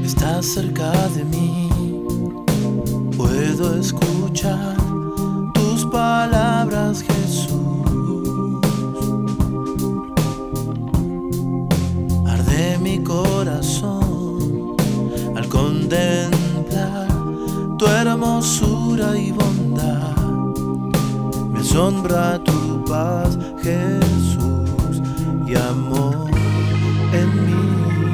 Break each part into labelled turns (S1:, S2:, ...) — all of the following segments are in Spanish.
S1: Estás cerca de mí, puedo escuchar tus palabras, Jesús. Arde mi corazón al contemplar tu hermosura y bondad. Me asombra tu paz, Jesús, y amor en mí.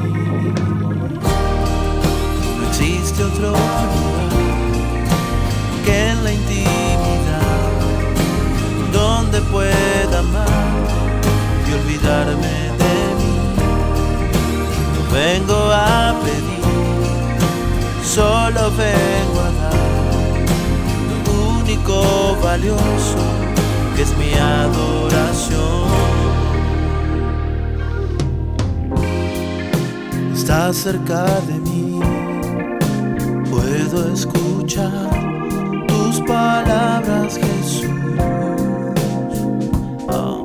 S1: No existe otro lugar que en la intimidad donde pueda amar y olvidarme de mí. No vengo a pedir, solo vengo a dar lo único valioso que es mi adoración. Estás cerca de mí, puedo escuchar tus palabras, Jesús. Oh.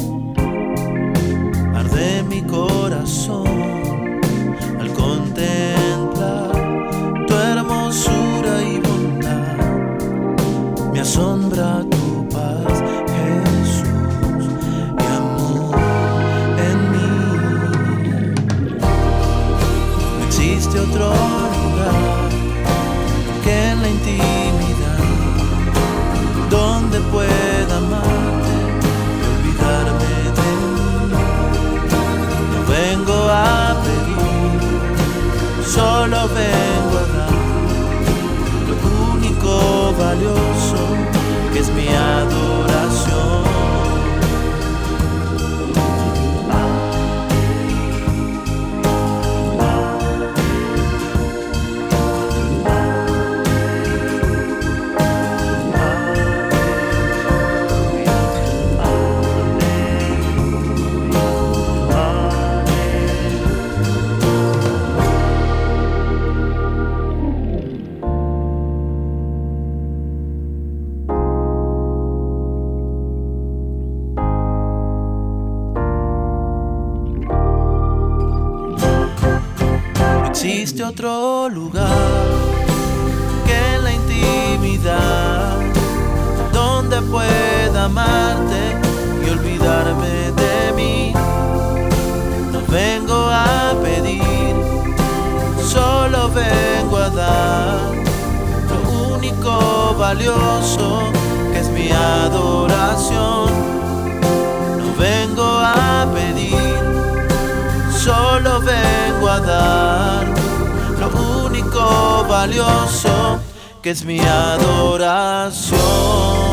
S1: Arde mi corazón al contemplar tu hermosura y bondad. Me asombra tu paz, Jesús, y amor en mí. No existe otro lugar que en la intimidad donde pueda amarte y olvidarme de mí. No vengo a pedir, solo vengo a dar lo único valioso que es mi adoración. Existe otro lugar que en la intimidad donde pueda amarte y olvidarme de mí. No vengo a pedir, solo vengo a dar lo único valioso que es mi adoración. No vengo a pedir, solo vengo a dar lo único valioso que es mi adoración.